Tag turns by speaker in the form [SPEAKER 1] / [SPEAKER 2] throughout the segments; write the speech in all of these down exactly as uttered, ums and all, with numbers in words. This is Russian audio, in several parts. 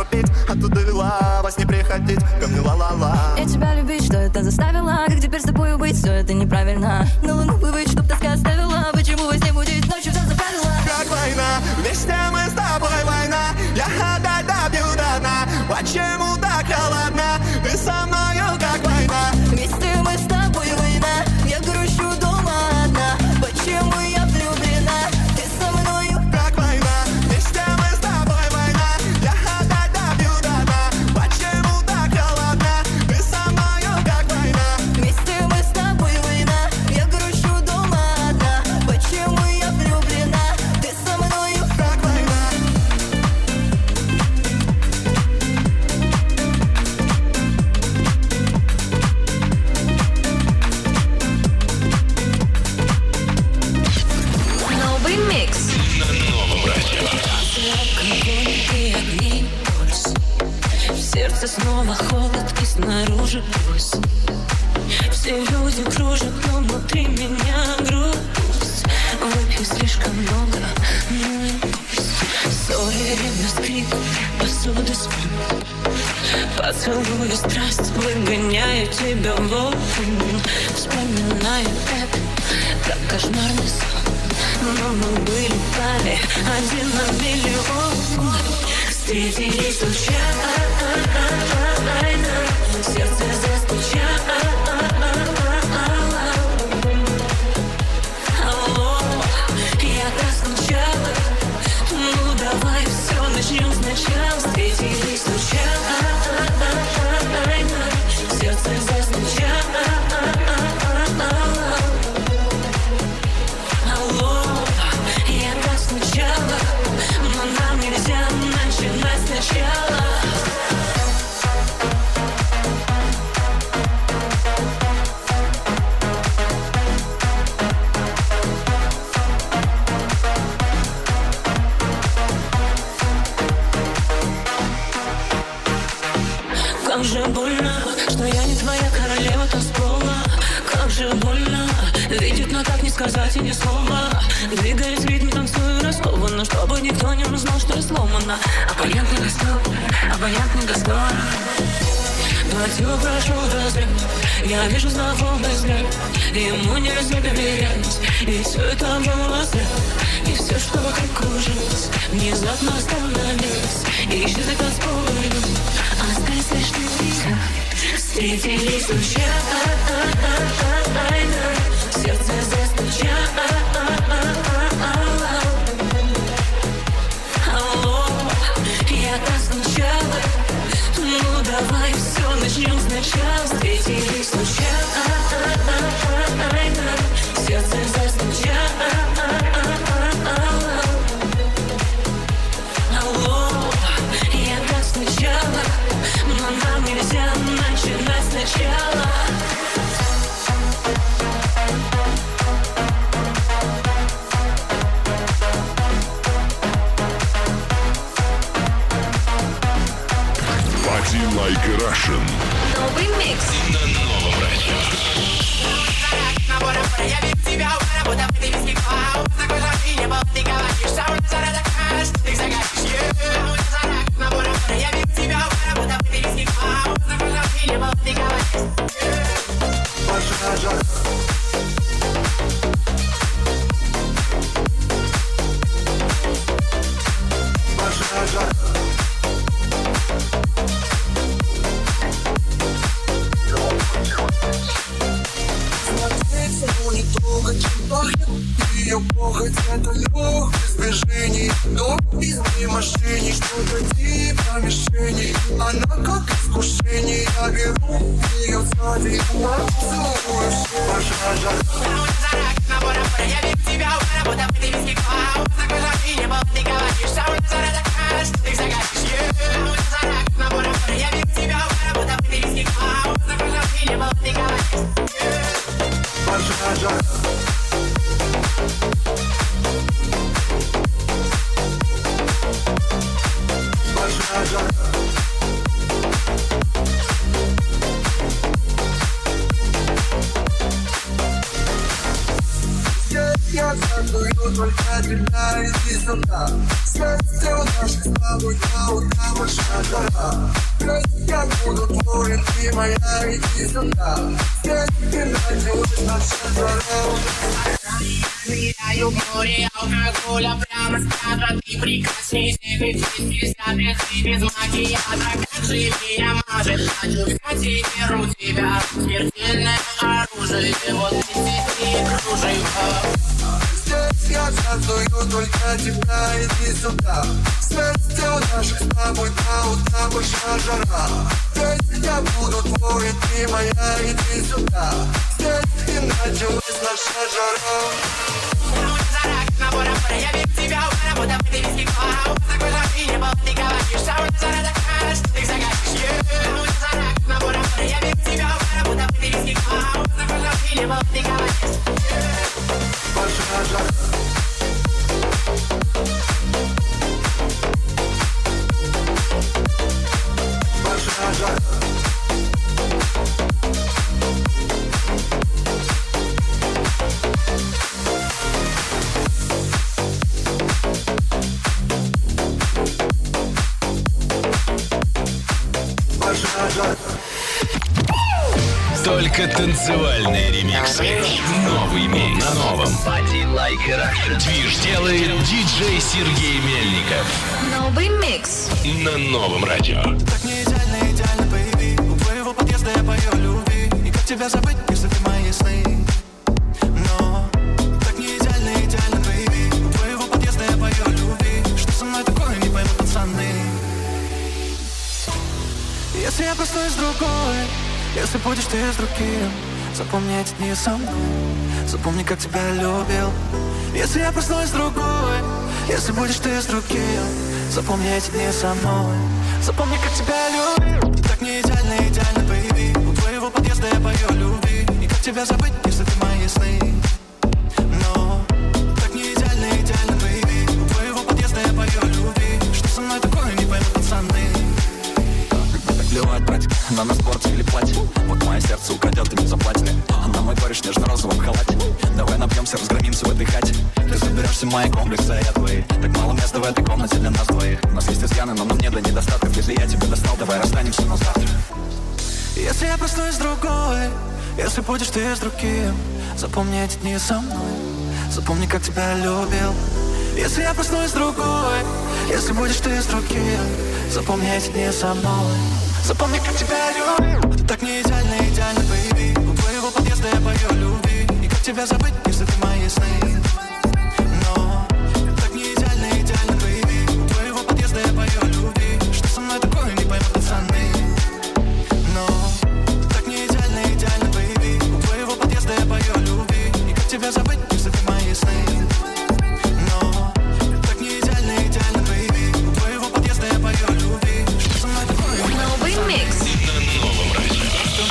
[SPEAKER 1] хорошо пить, оттуда вела, во сне приходить ко мне ла-ла-ла.
[SPEAKER 2] Я тебя любить, что это заставило? Как теперь с тобой быть, все это неправильно. На луну плывать, чтоб тоска оставила. Почему во сне будить, ночью все заправила?
[SPEAKER 1] Как война, вместе мы с тобой война. Я отдай добью до дна. Почему так холодна? Ты со мною как война.
[SPEAKER 2] Вместе мы с тобой война. Я грущу дома одна. Почему я влюблена? Ты со мною
[SPEAKER 1] как война. Вместе мы с тобой война. Я отдай добью до дна. Почему так холодна? Ты со мною как война.
[SPEAKER 2] Вместе мы с тобой война. Я грущу дома одна. Почему я влюблена? Ты со мною
[SPEAKER 1] как война.
[SPEAKER 2] Новый микс.
[SPEAKER 3] На новом радио.
[SPEAKER 4] Огонь и огни, пульс. В сердце снова холод и снаружи пульс. Все люди кружат, но внутри меня грусть. Выпью слишком много, ну и пусть. Ссоры, ревность, крик, посуды звон. Поцелую страсть, выгоняю тебя вон. Вспоминаю это, как кошмарный сон. Но мы были пары, один на миллион. Встретились случайно, сердце застучало. Алло, я так скучала. Ну давай все начнем сначала. Встретились случайно, сердце застучало. Алло, я так скучала, но нам нельзя начинать сначала. Как же больно, что я не твоя королева танцпола. Как же больно видеть, но так не сказать и ни слова. Двигаясь в ритме, танцую раскованно, чтобы никто не узнал, что я сломана. Абонент не доступен, абонент не доступен. Платью прошу разрыв, я вижу знакомый взгляд. Ему нельзя доверять, и все это было зря. И все, что вокруг кружилось, внезапно остановилось. И исчезли танцполы, остались лишь нельзя. Встретились случайно, сердце застучало. Алло, я так скучала. Ну давай все начнем сначала. Встретились случайно, сердце застучало. Алло, я так скучала, но нам нельзя начинать сначала.
[SPEAKER 3] Party like a Russian.
[SPEAKER 2] Новый микс.
[SPEAKER 3] На новом радио.
[SPEAKER 5] Я ведь тебя уверен, будто ты виски клау. Такой же ты не был, ты говоришь, сам не зарадакаешь, ты загадишь. Я ведь тебя уверен, будто ты виски клау. Такой же ты не был, ты говоришь.
[SPEAKER 1] Пожар. Пожар.
[SPEAKER 6] Не трогать, чем пахнет ее похоть. Это легкость движений, но из моей машине что-то типа мишени. Она как искушение, я беру ее сзади, поцелую все. Пожар.
[SPEAKER 5] Я ведь тебя уверен, будто ты виски клау. Такой же ты не был, ты говоришь, сам не зарадакаешь, ты загадишь. Я ведь тебя уверен, будто ты виски клау. Такой же ты не был, ты говоришь.
[SPEAKER 1] Пожар. Пожар.
[SPEAKER 6] Yeah. Я целую только тебя, иди сюда. Вместе у наших с тобой до утра большая жара. Я буду твой, ты моя, иди сюда. Здесь ты найдешь наша жара.
[SPEAKER 5] Ныряю в море алкоголя прямо с кадра. Ты прекрасней всех и десятых, ты без макияжа. Как же меня мажет, хочу взять и беру тебя. Смертельное оружие, вот эти кружева.
[SPEAKER 6] Здесь я целую только тебя, иди сюда. Вместе у наших с тобой до утра большая жара. Здесь я буду твой, ты моя, иди сюда. Здесь и началась наша жара.
[SPEAKER 5] Жара, как набор опора, я вижу тебя у пара, будто ты виски клау. Такой жаркий не был, ты говоришь, а у нас жара такая, что ты загадишь. Жара, как набор опора, я вижу тебя у пара, будто ты виски клау. Такой жаркий не был, ты говоришь.
[SPEAKER 6] Большая жара. Большая жара.
[SPEAKER 3] Только танцевальные ремиксы. Новый микс на новом. Движ делает диджей Сергей Мельников.
[SPEAKER 2] Новый микс
[SPEAKER 3] На новом радио.
[SPEAKER 1] Так не идеально, идеально, бэйби. У твоего подъезда я пою любви. И как тебя забыть, если ты мои сны? Но так не идеально, идеально, бэйби. У твоего подъезда я пою любви. Что со мной такое, не поймут пацаны. Если я проснусь с другой, если будешь ты с другим, запомни эти дни со мной. Запомни, как тебя любил. Если я проснусь с другой, если будешь ты с другим, запомни эти дни со мной. Запомни, как тебя любил. Так не идеально, идеально, бэйби. У твоего подъезда я пою любви. И как тебя забыть, если ты мои сны? Но так не идеально, идеально, бэйби. У твоего подъезда я пою любви. Что со мной такое, не поймут пацаны.
[SPEAKER 7] Плевать, братик, на нас порти или платье. Вот мое сердце украдет и не заплатит. А на мой кореш в нежно-розовом халате. Давай напьемся, разгромимся в этой хате. Ты заберешься в мои комплексы, а я твои. Так мало места в этой комнате для нас двоих. У нас есть изъяны, но нам не до недостатков. Если я тебя достал, давай расстанемся, но завтра.
[SPEAKER 1] Если я проснусь с другой, если будешь ты с другим, запомни эти дни со мной. Запомни, как тебя любил. Если я проснусь с другой, если будешь ты с другим, запомни эти дни со мной. Запомни, как тебя любил. Так не идеально, идеально, бэйби. У твоего подъезда я пою любви. И как тебя забыть, если ты мои сны? Но так не идеально, идеально, бэйби. У твоего подъезда я пою любви. Что со мной такое, не поймут пацаны. Но так не идеально, идеально, бэйби. У твоего подъезда я пою любви. И как тебя забыть, если ты мои сны? Но так не идеально, идеально, бэйби. У твоего подъезда я пою любви. Что со мной такое?
[SPEAKER 2] Новый микс
[SPEAKER 3] На новом радио.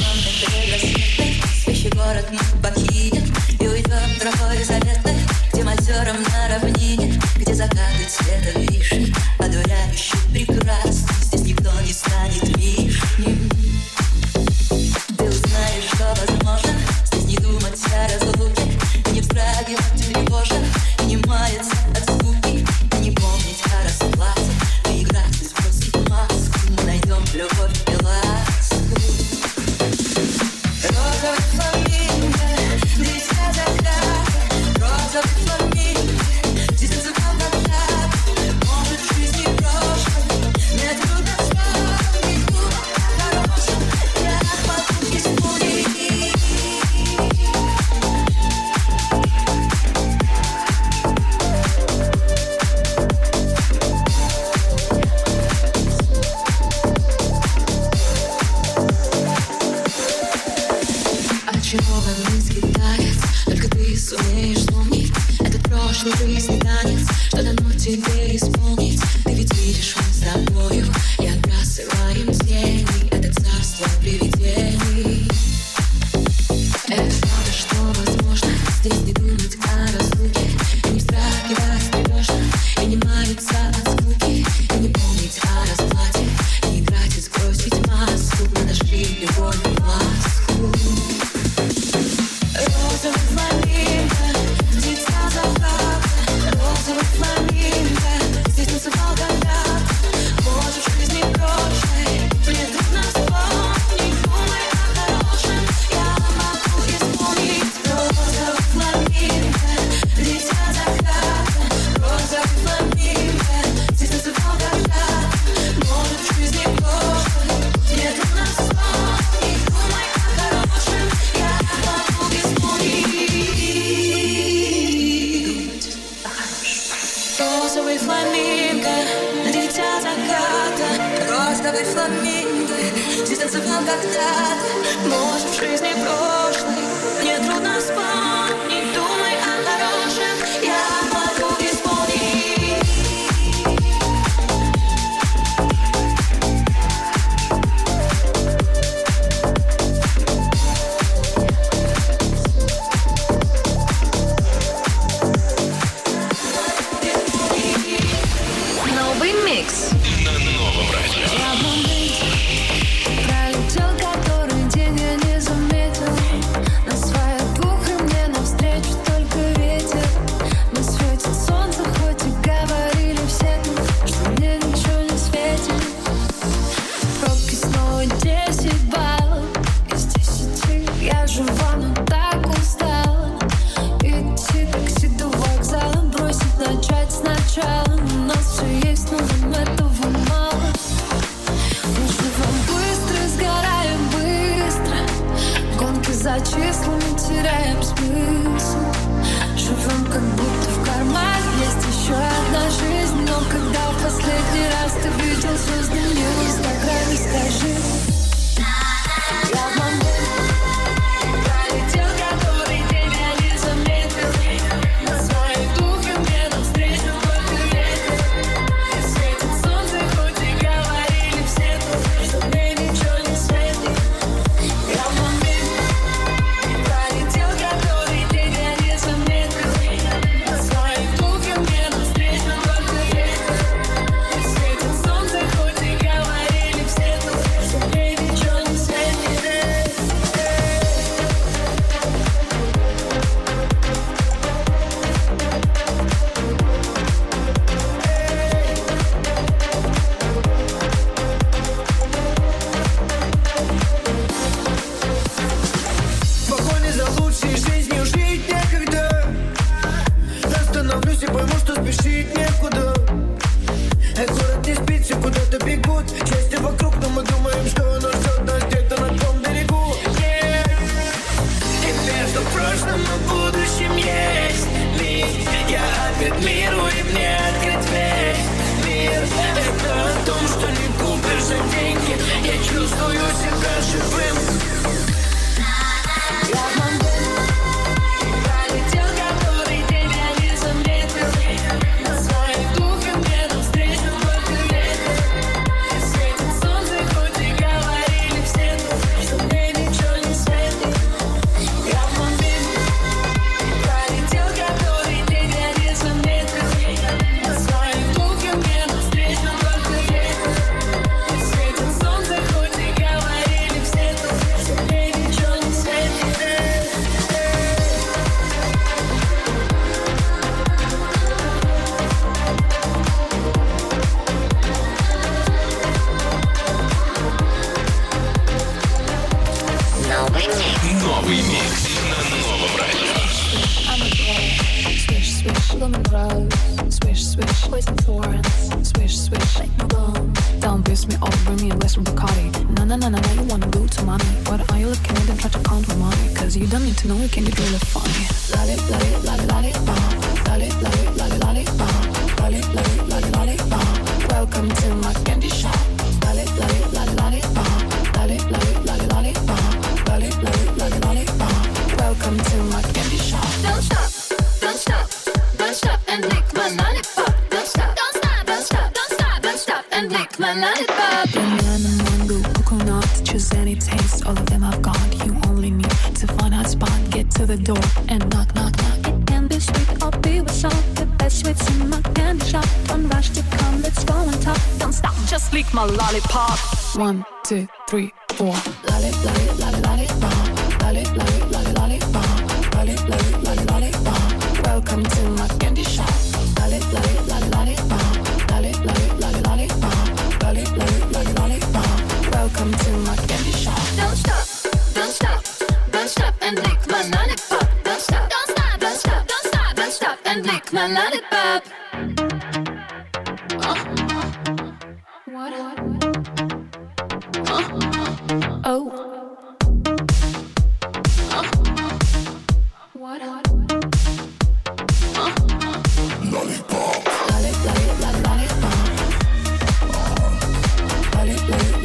[SPEAKER 2] Спящий город мы покинем и уйдем тропой заветной, где озером на равнине, где закаты цветом вишни, одуряющий прекрасный. Здесь никто не станет лишним. Ты узнаешь, что возможно здесь не думать о разлуке, и не вздрагивать тревожно, и не маяться от скуки, и не помнить о расплате, и играть и сбросить маску. Мы найдем любовь и ласку. Розовый фламинго, дитя заката. Розовый фламинго, здесь языком контакт. Может, в жизни прошлой мне трудно вспомнить. Думать о хорошем я могу исполнить. Очарованный китаец, только ты сумеешь вспомнить этот прошлый жизни танец, что дано тебе исполнить. Ты ведь видишь, мы с тобою и отбрасываем тени, это царство привидений. Это то, что возможно здесь не думать о разлуке, и не вздрагивать тревожно, и не маяться от скуки, и не помнить о расплате, и играть и сбросить маску. Мы нашли любовь и ласку. Розовый фламинго, дитя Белые фламинго здесь танцевал когда-то. Может, в жизни прошлой мне трудно вспомнить. Думай о хорошем, я могу исполнить.
[SPEAKER 8] Новый микс
[SPEAKER 3] на новом радио.
[SPEAKER 2] Пролетел который день, я не заметил. На своих двух и мне навстречу только ветер. Не светит солнце, хоть и говорили все, что мне ничего не светит. Пробки снова десять баллов из десяти. Я жива, но так устала. Идти такси до вокзала, бросить, начать сначала. У нас все есть, но нам этого мало. Мы живем быстро, сгораем быстро. Гонки за числами, теряем смысл. Живем как будто в кармане есть еще одна жизнь. Но когда в последний раз ты видел звезды мне в инстаграме, скажи. Я в момент пролетел который день, я не заметил. На своей духе мне навстречу только ветер. И светит солнце, хоть и говорили все, что мне ничего не светит. Я в момент пролетел который день, я не заметил. На своей духе мне навстречу только ветер. И светит солнце, хоть и говорили все, что мне ничего не светит.
[SPEAKER 6] В погоне за лучшей жизнью жить некогда. Остановлюсь и пойму, что спешить некуда. Эй, город не спит, все куда-то бегут. Счастье вокруг, но мы думаем, что оно ждет нас где-то на том берегу. Yeah. И между прошлым и будущим есть миг. Я опять миру, и мне открыть весь мир. Это о том, что не купишь за деньги. Я чувствую себя живым.
[SPEAKER 2] Я в момент пролетел который день, я не заметил. На своей духе мне навстречу только ветер. И светит солнце, хоть и говорили все, что мне ничего не светит. Я в момент пролетел который день, я не заметил. На своей духе мне навстречу только ветер. И светит солнце, хоть и говорили все, что мне ничего не светит.
[SPEAKER 3] Новый микс на новом радио.
[SPEAKER 2] I'm a girl. Swish, swish, lemon rose. Swish, swish, poison thorns. Swish, swish, like no bone.
[SPEAKER 9] Don't piss me off, bring me a glass from Bacardi. No, no, no, no, no, you wanna go to mommy. What are you looking at and try to count my money? Cause you don't need to know, you can do really funny.
[SPEAKER 2] Lolly, lolly, lolly, lolly, bomb. Lolly, lolly, lolly, lolly, bomb. Lolly, lolly, lolly, lolly, bomb. Welcome to my candy shop. Lolly, lolly, lolly, lolly, bomb. Lolly, lolly, lolly, lolly, bomb. Lolly, lolly, lolly, lolly, bomb. Welcome to my candy shop.
[SPEAKER 8] Don't stop, don't stop, don't stop and lick my lollipop. Don't stop, don't stop, don't stop, don't stop, don't stop and lick my lollipop.
[SPEAKER 9] Banana, mango, coconut, choose any taste. All of them I've got. You only need to find a spot. Get to the door and knock, knock, knock. It can be sweet or be with salt. The best sweets in my candy shop. Don't rush to come, let's go on top. Don't stop, just lick my lollipop. One, two, three, four.
[SPEAKER 2] Lolly, lolly, lolly, lolly, bomb. Lolly, lolly, lolly, lolly, bomb. Lolly, lolly, lolly, lolly, bomb. Welcome to my candy shop. Lolly, lolly, lolly, lolly, bomb. Lolly, lolly, lolly, lolly, bomb. Lolly, lolly, lolly, lolly, bomb. Welcome to my candy shop.
[SPEAKER 8] Don't stop, don't stop, don't stop and lick my lollipop. Don't stop, don't stop, don't stop, don't stop, don't stop and lick my lollipop.
[SPEAKER 2] What? Oh. What? Lollipop. Lolly, lolly, lolly, lollipop. Lolly, lolly,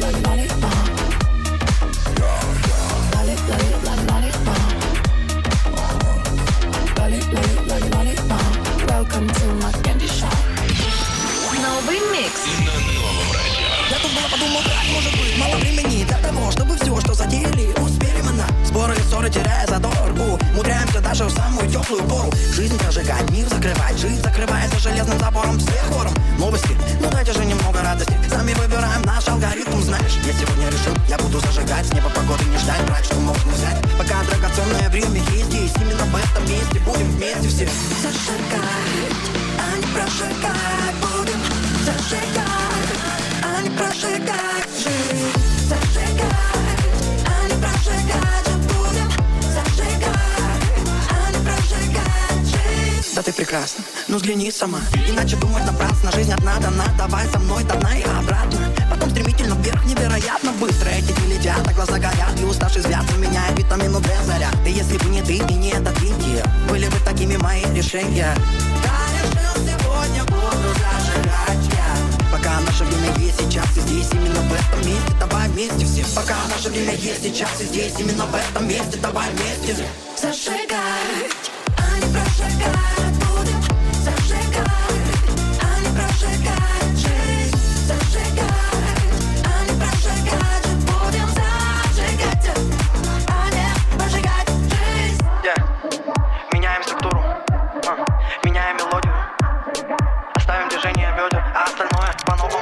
[SPEAKER 10] горы, теряя задор. Умудряемся даже в самую теплую пору. Жизнь прожигать, мир закрывать. Жизнь закрывается железным забором. Всех хором новости, ну дайте же немного радости. Сами выбираем наш алгоритм, знаешь. Я сегодня решил, я буду зажигать. С неба погоды не ждать, брать, что можно взять. Пока драгоценное время есть здесь. Именно в этом месте будем вместе все зажигать, а не прожигать. Будем зажигать, а не прожигать. Жизнь зажигать, а не прожигать. Будем зажигать, а не прожигать. Жизнь. Да ты прекрасна, ну взгляни сама. Иначе думать напрасно, жизнь одна дана. Давай со мной до дна и обратно. Потом стремительно вверх, невероятно быстро. Эти дни летят, а глаза горят. И уставший взгляд заменяет витамину Д заряд. И если бы не ты и не этот Индия, были бы такими мои решения. Да, решил сегодня буду зажигать я. Пока наше время есть сейчас и здесь. Именно в этом месте, давай вместе все. Пока наше время есть сейчас и здесь. Именно в этом месте, давай вместе зажигать, а не прожигать. Будем зажигать, а не прожигать. Жизнь зажигать, а не прожигать. Будем зажигать, а не прожигать. Жизнь. Yeah. Меняем структуру, uh. меняем мелодию. Оставим движение бедер, а остальное по-новому.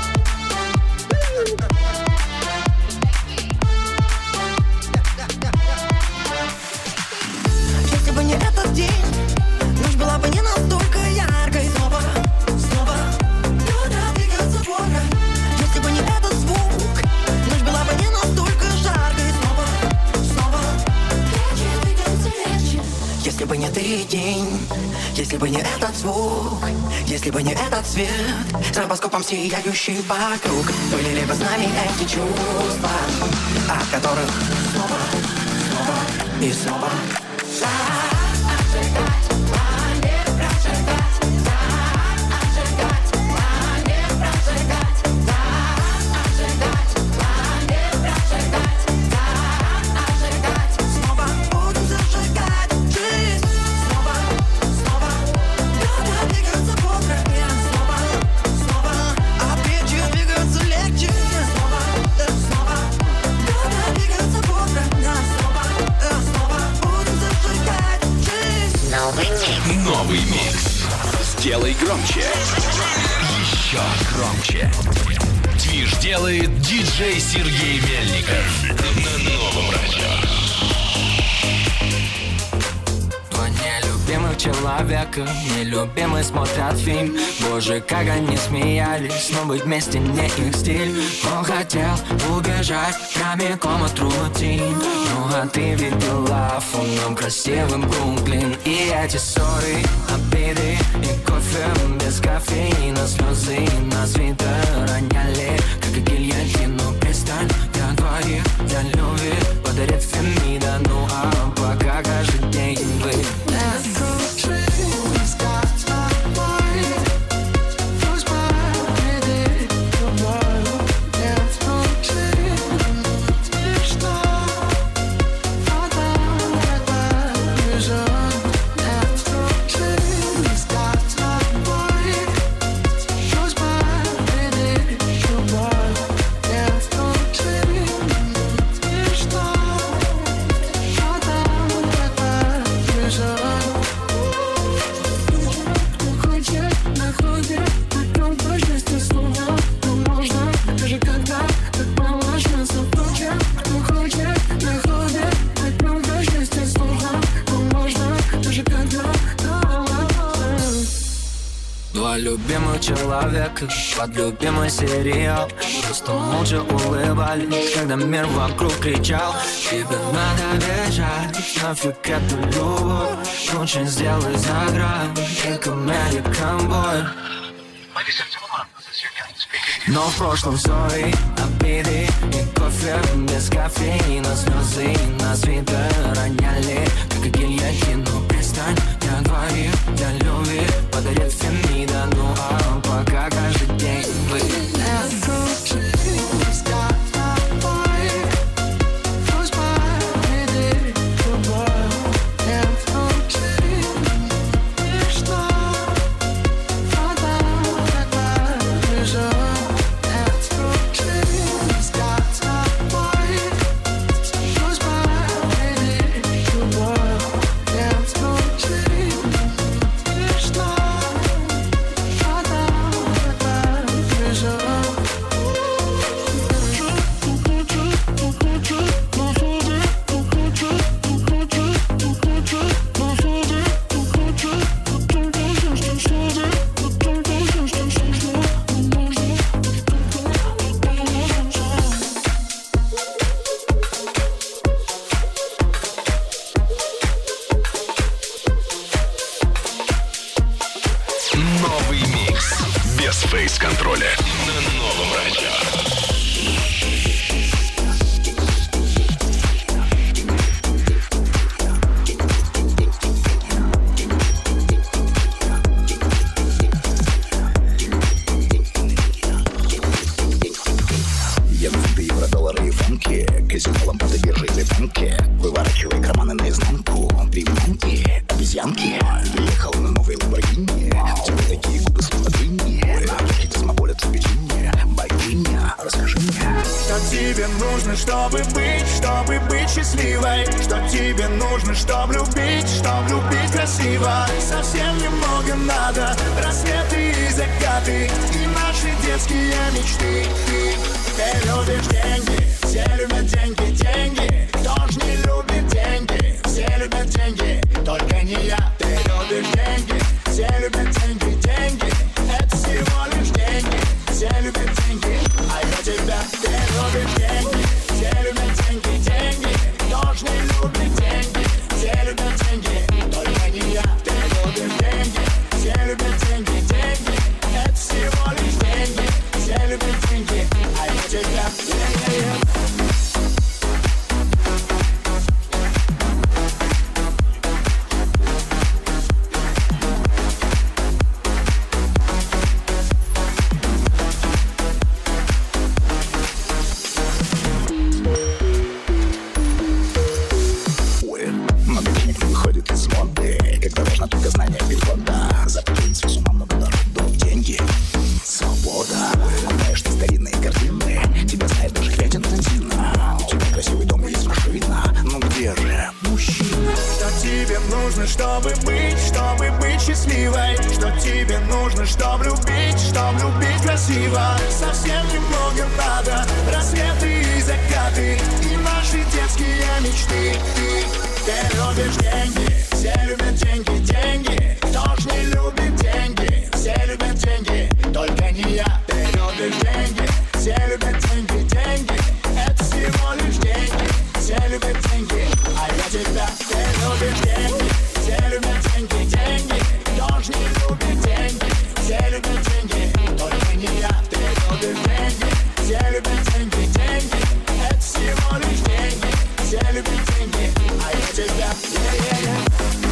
[SPEAKER 10] Если бы не этот день, ночь была бы не настолько яркой. Снова, снова люди двигаются бодро. Если бы не этот звук, ночь была бы не настолько жаркой. Снова, снова плечи двигаются легче. Если бы не ты день, если бы не этот звук, если бы не этот свет, стробоскопом сияющий вокруг, были ли бы с нами эти чувства, от которых снова, снова и снова. Зажигать, а не прожигать. Зажигать, а не прожигать. Зажигать, а не прожигать. Зажигать, снова будем зажигать. Жизнь снова, снова люди двигаются бодро. Снова, снова, а плечи двигаются легче. Снова, снова люди двигаются бодро. Снова, снова будем зажигать. Жизнь.
[SPEAKER 3] Новый микс. Новый микс. Сделай громче. Еще громче. Движ делает диджей Сергей Мельников на новом радио.
[SPEAKER 11] Два нелюбимых человека, нелюбимые смотрят фильм. Боже, как они смеялись, но быть вместе не их стиль. Он хотел убежать прямиком от рутин. Ну а ты видела фоном красивым Бруклин. И эти ссоры, обиды и кофе без кофеина. Слезы на свитер роняли, как и гильотину. Пристань для двоих, для любви подарит Фемида. Ну а пока каждый день вы любимых человека под любимый сериал. Просто молча улыбались, когда мир вокруг кричал: тебе надо бежать, нафиг эту любовь. Лучше сделай за грань, как American Boy. Но в прошлом ссоры, обиды и кофе без кофеина. Слезы на свитер роняли, как и гильотину. Пристань для двоих, для любви подарит Фемида. Ну а пока каждый день вы
[SPEAKER 3] без фейс-контроля на новом радио.
[SPEAKER 12] Казино, лампады, биржи или банки. Выворачивай карманы наизнанку. Приманки, обезьянки. Приехал на новый Ламборгини. У тебя такие губы словно дыни. На точке космополита печенье. Богиня, расскажи мне,
[SPEAKER 6] что тебе нужно, чтобы быть, чтобы быть счастливой. Что тебе нужно, чтобы любить, чтобы любить красиво. Совсем немного надо. Рассветы и закаты и наши детские мечты. Ты любишь деньги. Все любят деньги, деньги. Кто ж не любит деньги? Все любят деньги, только не я. Ты любишь деньги. Все любят деньги, деньги. Это всего лишь деньги. Все любят деньги, а я тебя. Ты любишь деньги. Все любят деньги, деньги. Кто ж не любит деньги? Все любят деньги, только не я. Ты любишь деньги. Все любят деньги, деньги. Это всего лишь деньги. Все любят деньги, а я тебя. Yeah-yeah-yeah. Чтобы быть, чтобы быть счастливой. Что тебе нужно, чтобы любить, чтобы любить красиво. Совсем немного надо. Рассветы и закаты и наши детские мечты. Ты любишь деньги. Все любят деньги, деньги. Кто ж не любит деньги? Все любят деньги, только не я. Ты любишь деньги. Все любят деньги, деньги. Это всего лишь деньги. Все любят деньги, а я тебя. Ты любишь деньги. Все любят деньги, деньги. Кто ж не любит деньги? Все любят деньги, только не я. Ты любишь деньги. Все любят деньги, деньги. Это всего лишь деньги. Все любят деньги, а я тебя. Yeah-yeah-yeah.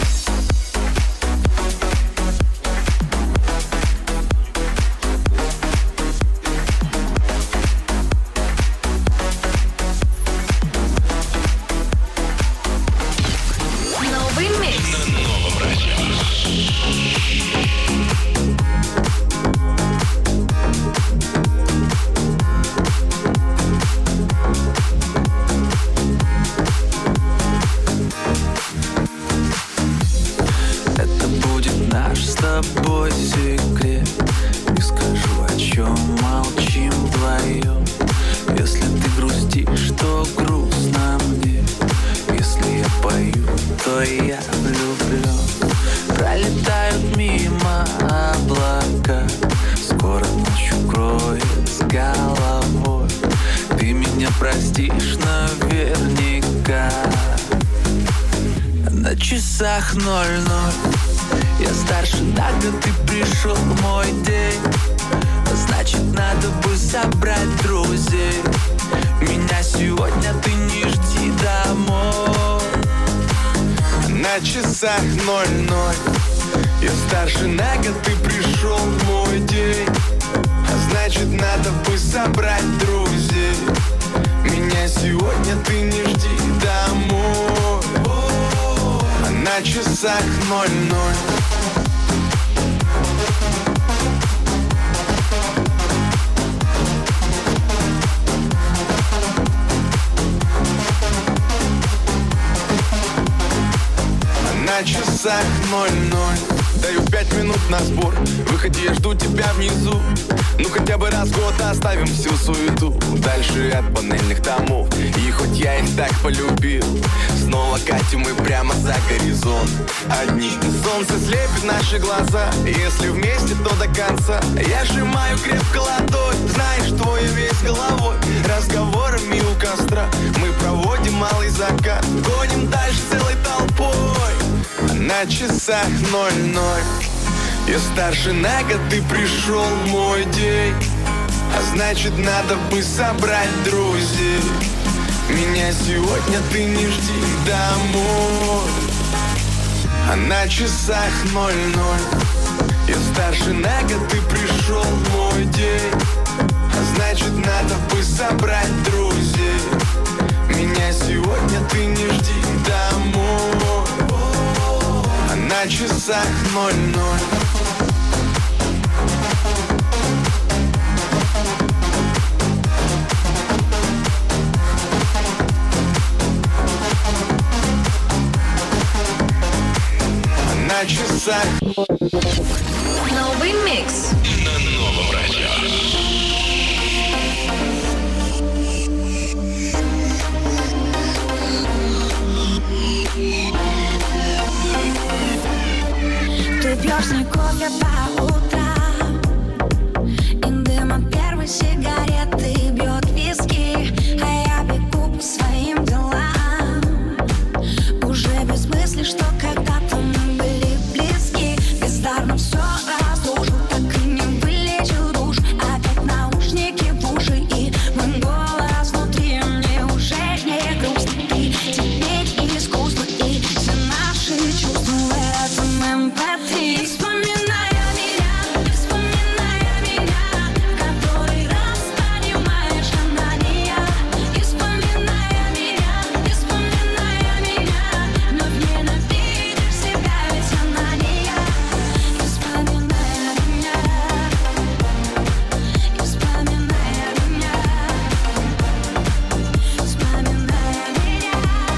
[SPEAKER 1] ноль-ноль. Я старше на год, ты пришел в мой день. Значит, надо бы собрать друзей. Меня сегодня ты не жди домой.
[SPEAKER 13] На часах ноль-ноль. Я старше на год, ты пришел в мой день. Значит, надо бы собрать друзей. Меня сегодня ты не жди домой. На часах ноль-ноль. На часах ноль-ноль. Даю пять минут на сбор. Выходи, я жду тебя внизу. Ну хотя бы раз в год оставим всю суету. Дальше от панельных домов. И хоть я их так полюбил, снова катим мы прямо за горизонт. Одни. Солнце слепит наши глаза. Если вместе, то до конца. Я сжимаю крепко ладонь. Знаешь, твой весь головой. Разговорами у костра мы проводим малый закат. Гоним дальше целой толпой. На часах ноль-ноль. Я старше на год, ты пришел в мой день, а значит надо бы собрать друзей. Меня сегодня ты не жди домой, а на часах ноль-ноль. Я старше на год, ты пришел в мой день, а значит надо бы собрать друзей. Меня сегодня ты не жди домой, а на часах ноль-ноль. На часах.
[SPEAKER 8] Новый микс
[SPEAKER 3] на новом радио.
[SPEAKER 14] Ты пьешь с ней кофе по утрам, и дым от первой сигареты бьет виски, а я бегу по своим делам, уже без мысли, что когда-то мы были близки. Бездарно все разрушил, так и не вылечил душ. Опять наушники в уши и мой голос внутри. Мне уже не грустно, и теперь не искусство, и все наши чувства в этом эм пэ три. Вспоминая меня, вспоминая меня, который раз понимаешь, она не я. И вспоминая меня, и вспоминая меня, вновь ненавидишь себя, ведь она не я. И вспоминая меня, и вспоминая меня, вспоминая меня,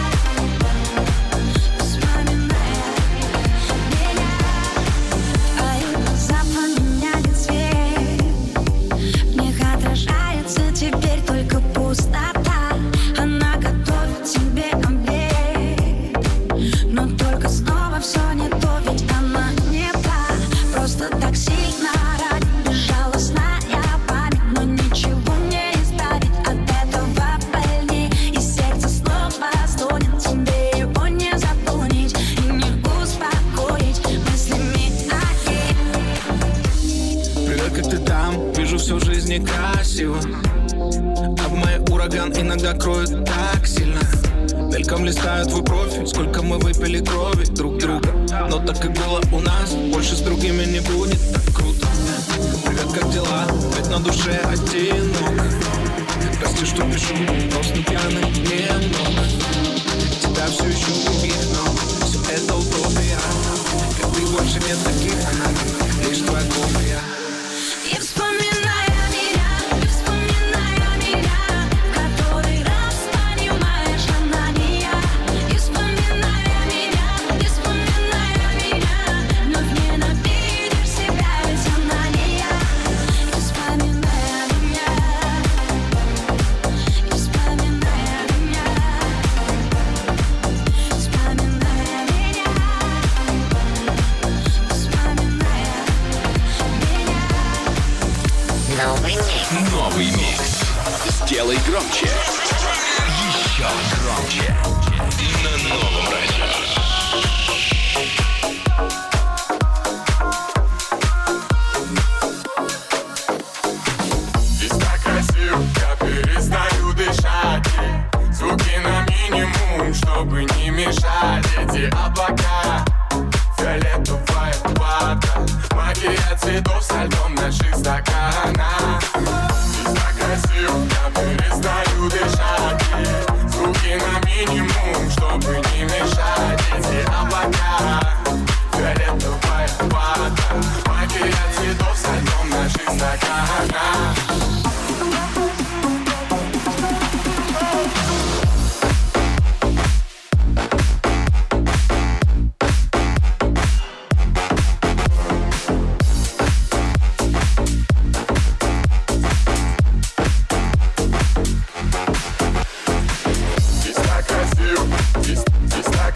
[SPEAKER 14] вспоминая меня. А и глаза поменяли цвет, в них отражается теперь только пустота. Она готовит тебе обед, но только снова все не то, ведь она не та. Просто так сильно ранит безжалостная память, но ничего не избавит от этого больней. И сердце снова стонет, тебе его не заполнить и не успокоить мыслями о ней.
[SPEAKER 15] Привет, как ты там? Вижу всю жизнь некрасиво, а в моей ураган иногда кроет так сильно. Мельком листаю твой профиль, сколько мы выпили крови друг друга. Но так и было у нас, больше с другими не будет так круто. Привет, как дела? Ведь на душе одиноко. Прости, что пишу, просто пьяный немного. Тебя все еще убить, но все это утопия. Как ты больше нет таких, она лишь твоя копия.
[SPEAKER 14] И вспоминая меня, и вспоминая меня, который раз понимаешь, она не я. И вспоминая меня, и вспоминая меня, вновь ненавидишь себя, ведь она не я. И вспоминая меня, и вспоминая меня, вспоминая меня, вспоминая меня.
[SPEAKER 8] Новый микс.
[SPEAKER 3] Новый микс. Сделай громче. Еще громче. На новом радио.
[SPEAKER 16] Здесь так красиво, я перестаю дышать. Звуки на минимум, чтобы не мешать. Эти облака, фиолетовая вода, магия цветов со льдом наших стаканах. Здесь так красиво, я перестаю дышать. Звуки на минимум, чтобы не мешать. Эти облака, фиолетовая вода, магия цветов со льдом наших стаканах. Здесь так красиво, здесь, здесь так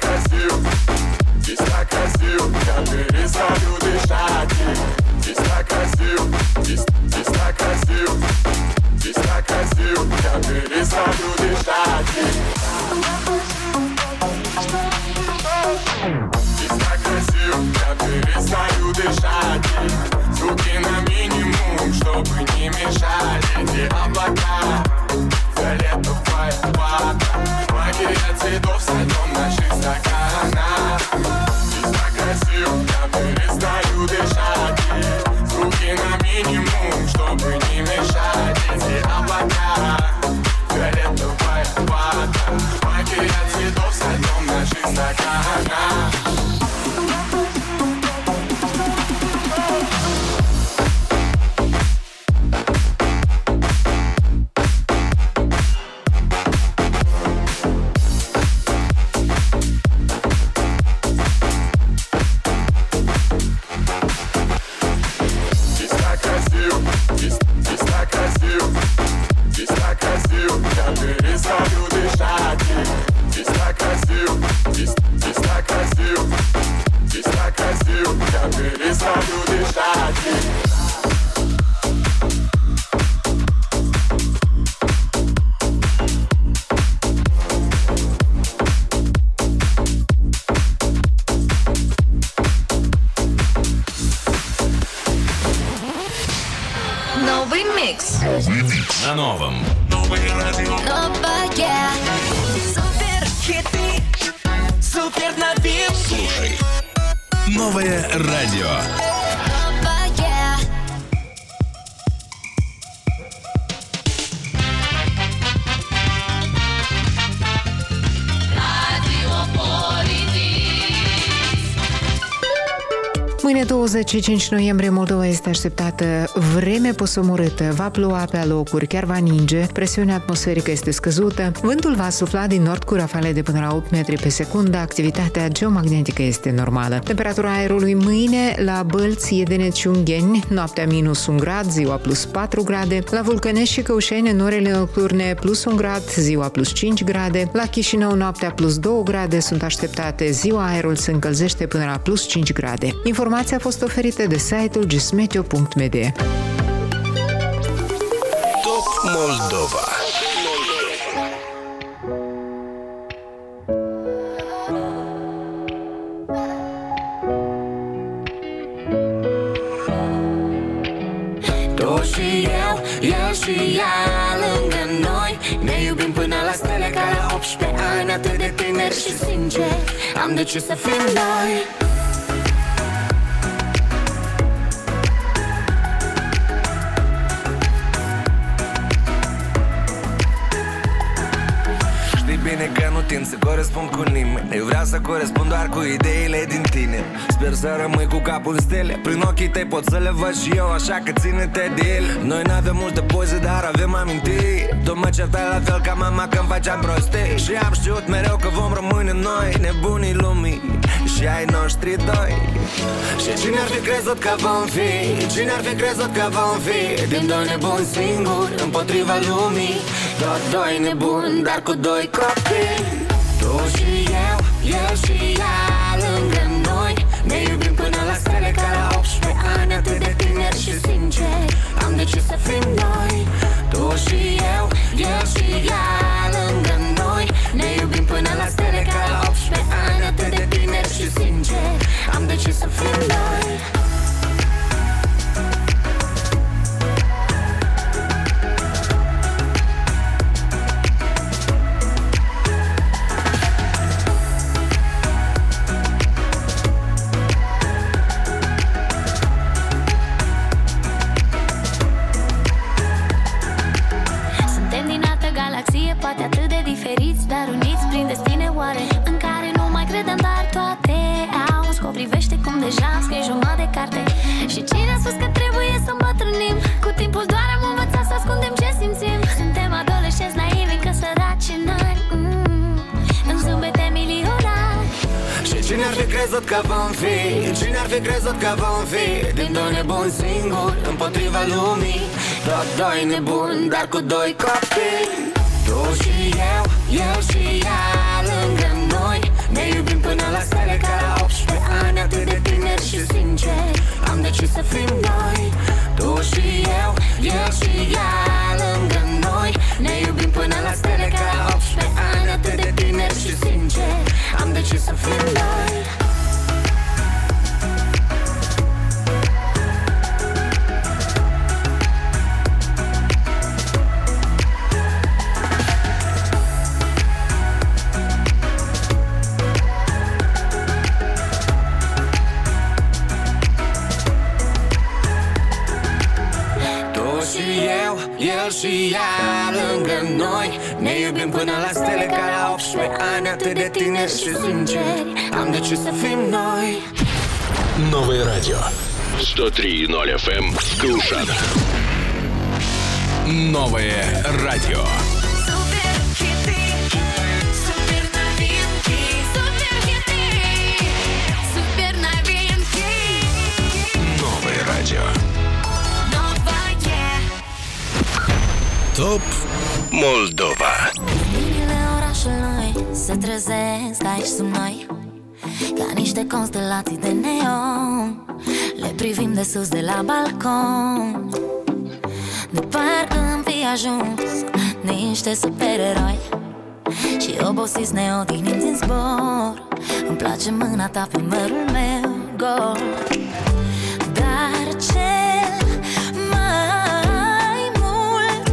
[SPEAKER 16] перестаю дышать.
[SPEAKER 2] Новый микс.
[SPEAKER 3] На новом.
[SPEAKER 2] Новая. Супер хиты. Супер новинки.
[SPEAKER 3] Слушай. Новое радио.
[SPEAKER 2] Новая.
[SPEAKER 17] Mâine douăzeci și cinci noiembrie Moldova este așteptată vreme posomorâtă, va ploua pe alocuri, chiar va ninge, presiunea atmosferică este scăzută, vântul va sufla din nord cu rafale de până la opt metri pe secundă, activitatea geomagnetică este normală. Temperatura aerului mâine la Bălți, Edenet și Ungheni, noaptea minus un grad, ziua plus patru grade, la Vulcănești și Căușeni în orele nocturne plus un grad, ziua plus cinci grade, la Chișinău noaptea plus doi grade sunt așteptate, ziua aerul se încălzește până la plus cinci grade. Informația a fost oferită de site-ul gismeteo punct m d.
[SPEAKER 3] Top Moldova.
[SPEAKER 11] Tu și eu, el și ea lângă noi, ne iubim până la stele ca la optsprezece ani, atât de tineri și sinceri, am decis să fim noi.
[SPEAKER 18] Bine că nu tind să corespund cu nimeni, eu vreau să corespund doar cu ideile din tine. Sper să rămâi cu capul în stele, prin ochii tăi pot să le văd și eu, așa că ține-te de el. Noi n-avem multe poze, dar avem amintiri. Tu mă certai la fel ca mama când faceam prostii, și am știut mereu că vom rămâne noi, nebunii lumii și ai noștri doi. Și cine ar fi crezut că vom fi, cine ar fi crezut că vom fi din doi nebuni singuri împotriva lumii, doar doi nebuni, dar cu doi copii. Tu și eu, el și ea lângă noi, ne iubim până la stele ca la optsprezece ani, atât de tineri și sinceri, am decis să fim noi. Tu și eu, el și ea lângă noi, ne iubim până la stele ca la optsprezece ani, atât de tineri și sinceri, am decis să fim noi.
[SPEAKER 2] Poate atât de diferiți, dar uniți prin destine oare, în care nu mai credem, dar toate au un scop. Privește cum deja am scris jumătate de carte. Și cine a spus că trebuie să îmbătrânim? Cu timpul doar am învățat să ascundem ce simțim. Suntem adolescenți naivi, încă săraci în ani, mm, în zâmbete milionari.
[SPEAKER 18] Și cine ar fi crezut că vom fi, cine ar fi crezut că vom fi din doi nebuni singuri împotriva lumii, doar doi nebuni, dar cu doi copii. Tu și eu, el și ea lângă noi, ne iubim până la stele ca la optsprezece ani, atât de tineri și sinceri, am decis să fim noi. Tu și eu, el și ea lângă noi, ne iubim până la stele ca la optsprezece ani, atât de tineri și sinceri, am decis să fim noi. El și ea lângă noi, ne iubim până la stele ca la optsprezece ani, atât de tineri și sinceri, am decis să fim noi.
[SPEAKER 3] Новое радио. сто три и ноль эф эм Кушан. Новое радио.
[SPEAKER 2] Супер хиты, супер новинки, супер хиты, супер новинки.
[SPEAKER 3] Новое радио. Top Moldova.
[SPEAKER 2] Luminile orașului se trezesc aici sub noi, ca niște constelații de neon. Le privim de sus de la balcon, de parcă am fi ajuns niște supereroi și obosiți ne odihnim din zbor. Îmi place mâna ta pe mărul meu gol. Dar cel mai mult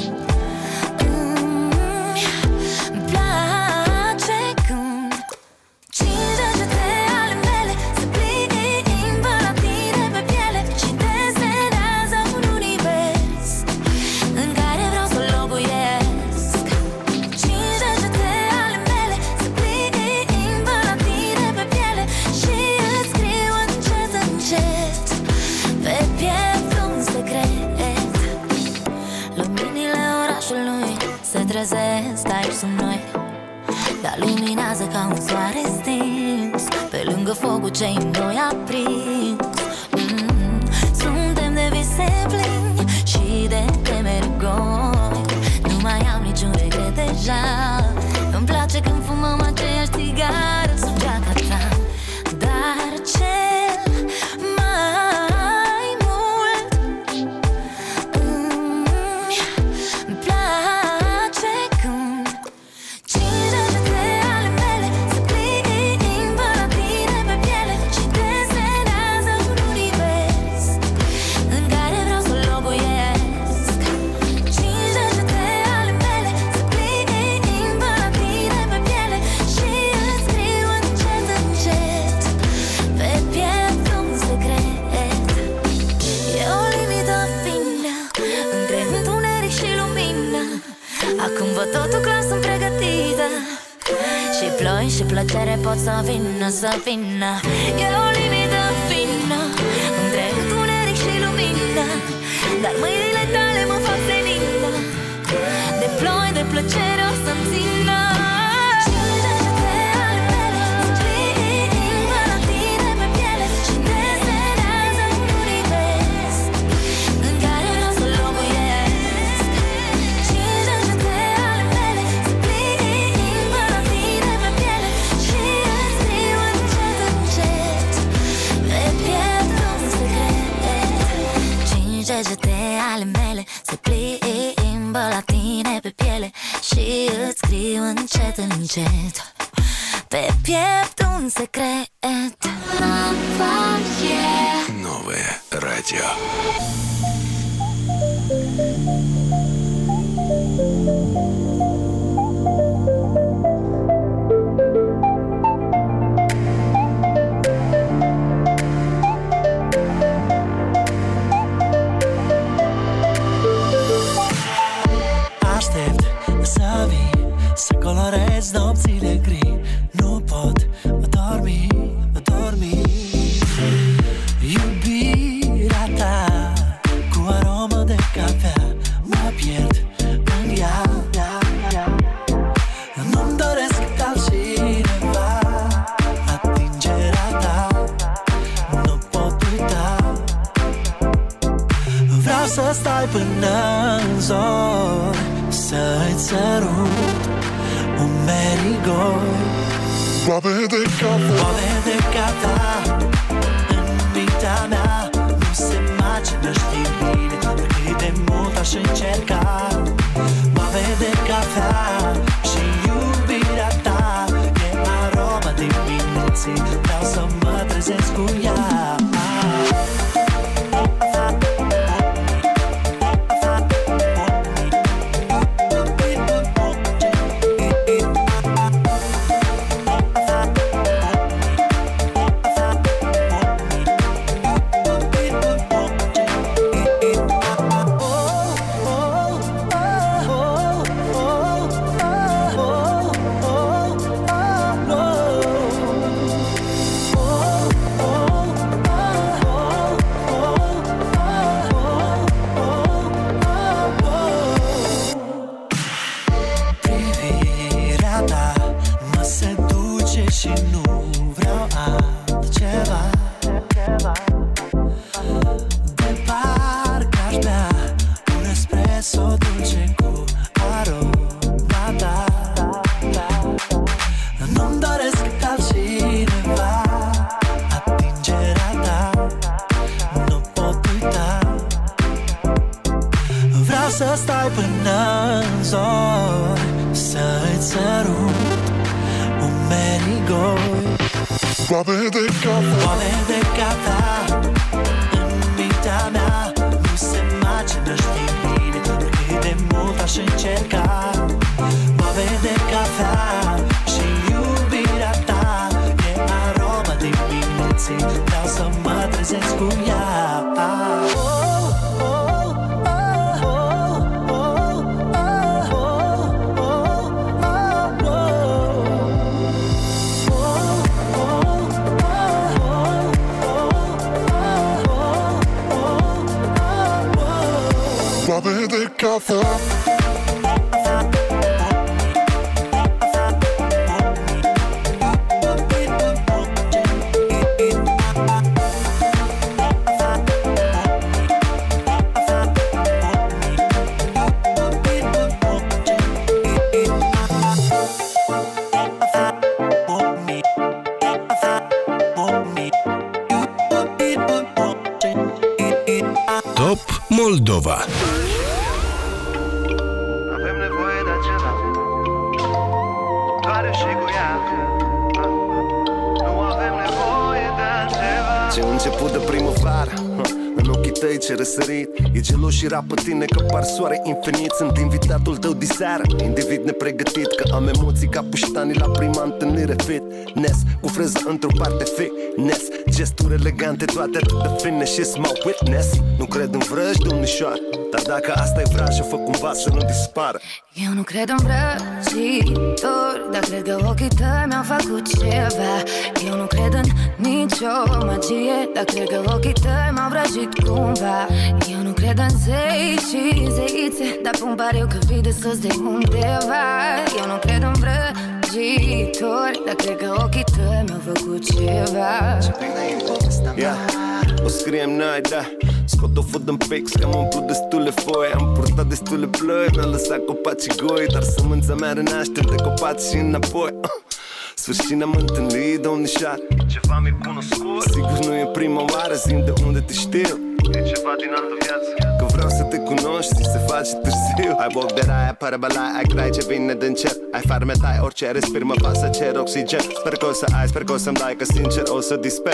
[SPEAKER 2] îmi place când cinci degete ale mele se plimbă la tine pe piele și desenează un univers în care vreau să locuiesc. Cinci degete ale mele se plimbă la tine pe piele și îți scriu încet, încet pe piept un secret. Luminile orașului se trezesc aici sub noi, dar luminează ca un soare stins pe lângă focul ce-i noi aprins. mm, Suntem de vise plini și de temeri goi, nu mai am niciun regret deja. Îmi place când fumăm aceeași țigară sub geaca ta. Dar cel mai mult îmi place când cinci degete ale mele se plimbă la tine pe piele și desenează un univers în care vreau să locuiesc. Cinci degete ale mele se plimbă la tine pe piele și îți scriu încet, încet pe piept un secret. E o limită fină între întuneric și lumină. Acum văd totul clar, sunt pregătită și ploi și plăcere pot să vină, să vină. E o limită fină între întuneric și lumină, dar mâinile tale mă fac senină. De ploi, de plăcere o să-mi țină. Cinci degete ale mele se plimbă la tine pe piele și desenează un univers în care vreau să locuiesc. Cinci degete ale mele se plimbă la tine pe piele și îți scriu încet, încet pe piept un secret. Cinci degete ale mele se plimbă la tine pe piele și îți scriu încet, încet pe piept un secret.
[SPEAKER 3] Новое радио.
[SPEAKER 19] Aștept să vii, să colorez nopțile gri. Nu pot dormi, dormi. Iubirea ta cu aromă de cafea, mă pierd în ea. Nu-mi doresc altcineva, atingerea ta nu pot uita. Vreau să stai până în zor, să-ți sărut umerii goi.
[SPEAKER 6] Boabe de cafea,
[SPEAKER 19] boabe de cafea în mintea mea nu se macină, știi bine, de cât de mult aș încerca. Boabe de cafea și iubirea ta e aroma dimineții, vreau să mă trezesc cu ea. sori să-ți sărut umerii goi.
[SPEAKER 6] Foame de cafea,
[SPEAKER 19] foame de cafea în mintea mea nu se macină, știi bine, oricât de mult aș încerca. Foame de cafea și iubirea ta e aroma dimineții, vreau să mă trezesc cu ea.
[SPEAKER 6] foame de cafea.
[SPEAKER 3] Top Moldova.
[SPEAKER 20] Avem nevoie de acela doare și cu ea. Nu avem nevoie de altceva.
[SPEAKER 21] Ce început de primăvară, în ochii tăi ce răsărit. E gelos și rapă tine că par soare infinit. Sunt invitatul tău diseară, individ nepregătit, că am emoții ca puștanii la prima întâlnire. Fitness, cu freză într-o parte fitness, gesturi elegante, toate atât de fine și small witness. Nu cred în vrăji, domnișoară, dar dacă asta e vrajă, fă cumva să nu dispară.
[SPEAKER 2] Eu nu cred în vrăjitori, dar cred că ochii tăi mi-au făcut ceva. Eu nu cred în nicio magie, dar cred că ochii tăi m-au vrăjit cumva. Eu nu cred în zei și zeițe, dar pun pariu că vii de sus de undeva. Eu nu cred în vrăjitori, dar cred că ochii tăi mi-au făcut ceva.
[SPEAKER 21] Yeah. O scriem noi, da. Scot o fut în pix, că am umplut destule foi. Am purtat destule ploi, mi-am lăsat copacii goi, dar sămânța mea renaște de copaci și înapoi. Sfârșit ne-am întâlnit, domnișoară, ceva mi-e cunoscut. Sigur nu e prima oară, zi-mi de unde te știu. E ceva din altă viață, că vreau să te cunoști și se face târziu. Ai boc de rai, ai parabalai, ai grai ce vine din cer. Ai farme, tai orice respir, mă fac să cer oxigen. Sper că o să ai, sper că o să-mi dai, că sincer o să disper.